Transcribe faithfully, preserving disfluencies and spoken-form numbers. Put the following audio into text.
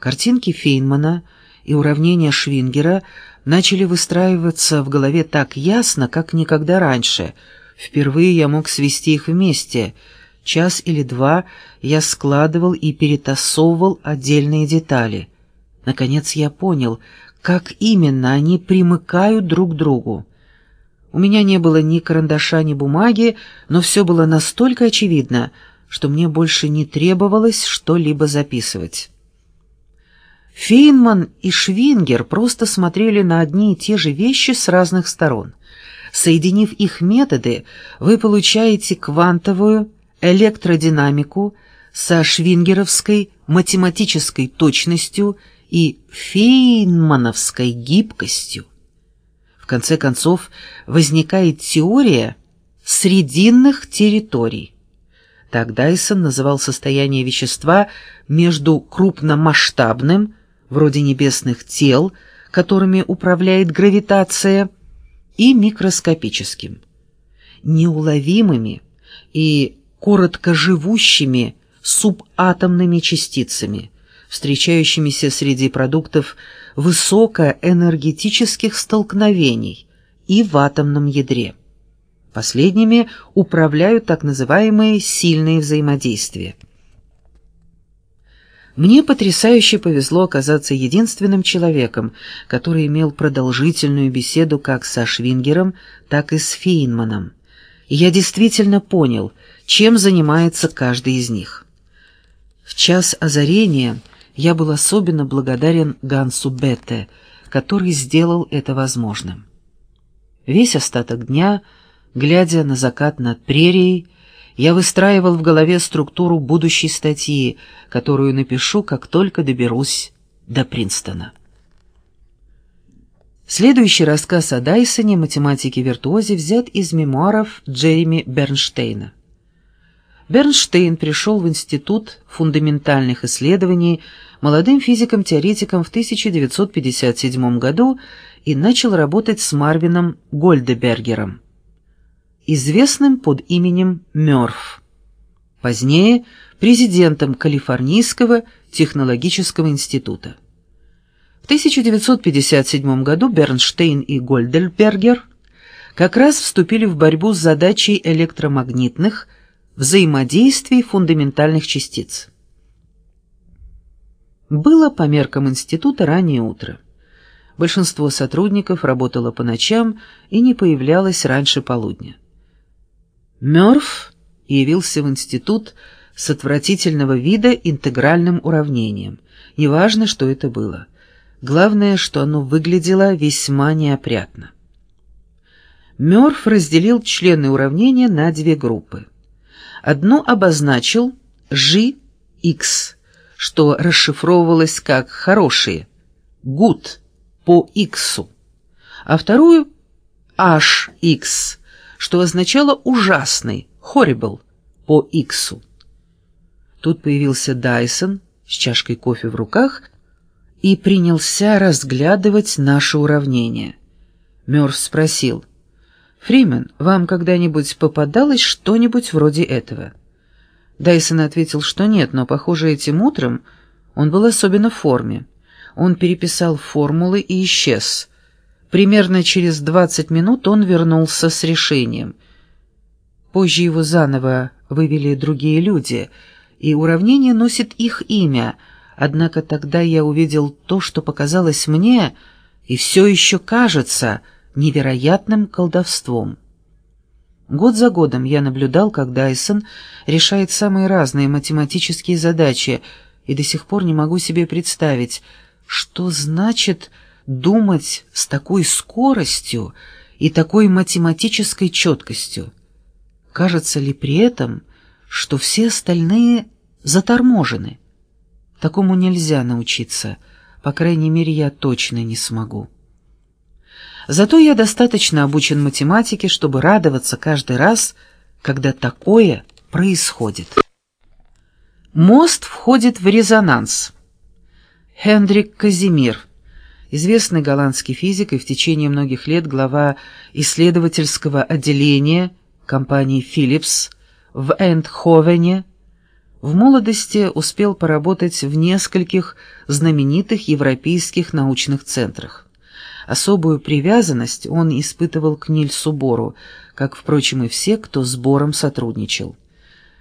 Картинки Фейнмана и уравнения Швингера начали выстраиваться в голове так ясно, как никогда раньше. Впервые я мог свести их вместе. Час или два я складывал и перетасовывал отдельные детали. Наконец я понял, как именно они примыкают друг к другу. У меня не было ни карандаша, ни бумаги, но все было настолько очевидно, что мне больше не требовалось что-либо записывать. Фейнман и Швингер просто смотрели на одни и те же вещи с разных сторон. Соединив их методы, вы получаете квантовую электродинамику со швингеровской математической точностью и фейнмановской гибкостью. В конце концов, возникает теория срединных территорий. Так Дайсон называл состояние вещества между крупномасштабным, вроде небесных тел, которыми управляет гравитация, и микроскопическим, неуловимыми и короткоживущими субатомными частицами, встречающимися среди продуктов высокоэнергетических столкновений и в атомном ядре. Последними управляют так называемые сильные взаимодействия. Мне потрясающе повезло оказаться единственным человеком, который имел продолжительную беседу как со Швингером, так и с Фейнманом. И я действительно понял, чем занимается каждый из них. В час озарения я был особенно благодарен Гансу Бетте, который сделал это возможным. Весь остаток дня, глядя на закат над прерией, я выстраивал в голове структуру будущей статьи, которую напишу, как только доберусь до Принстона. Следующий рассказ о Дайсоне, математике-виртуозе, взят из мемуаров Джереми Бернштейна. Бернштейн пришел в Институт фундаментальных исследований молодым физиком-теоретиком в тысяча девятьсот пятьдесят седьмом году и начал работать с Марвином Гольдебергером, известным под именем Мёрф, позднее президентом Калифорнийского технологического института. В тысяча девятьсот пятьдесят седьмом году Бернштейн и Гольдебергер как раз вступили в борьбу с задачей электромагнитных взаимодействий фундаментальных частиц. Было по меркам института раннее утро. Большинство сотрудников работало по ночам и не появлялось раньше полудня. Мёрф явился в институт с отвратительного вида интегральным уравнением. Неважно, что это было. Главное, что оно выглядело весьма неопрятно. Мёрф разделил члены уравнения на две группы. Одну обозначил жи икс, что расшифровывалось как «хорошие», «good» по иксу, а вторую эйч икс, что означало «ужасный», «horrible» по иксу. Тут появился Дайсон с чашкой кофе в руках и принялся разглядывать наше уравнение. Мёрф спросил: «Фримен, вам когда-нибудь попадалось что-нибудь вроде этого?» Дайсон ответил, что нет, но, похоже, этим утром он был особенно в форме. Он переписал формулы и исчез. Примерно через двадцать минут он вернулся с решением. Позже его заново вывели другие люди, и уравнение носит их имя, однако тогда я увидел то, что показалось мне, и все еще кажется невероятным колдовством. Год за годом я наблюдал, как Дайсон решает самые разные математические задачи, и до сих пор не могу себе представить, что значит думать с такой скоростью и такой математической четкостью. Кажется ли при этом, что все остальные заторможены? Такому нельзя научиться, по крайней мере, я точно не смогу. Зато я достаточно обучен математике, чтобы радоваться каждый раз, когда такое происходит. Мост входит в резонанс. Хендрик Казимир, известный голландский физик и в течение многих лет глава исследовательского отделения компании Philips в Эндховене, В молодости успел поработать в нескольких знаменитых европейских научных центрах. Особую привязанность он испытывал к Нильсу Бору, как, впрочем, и все, кто с Бором сотрудничал.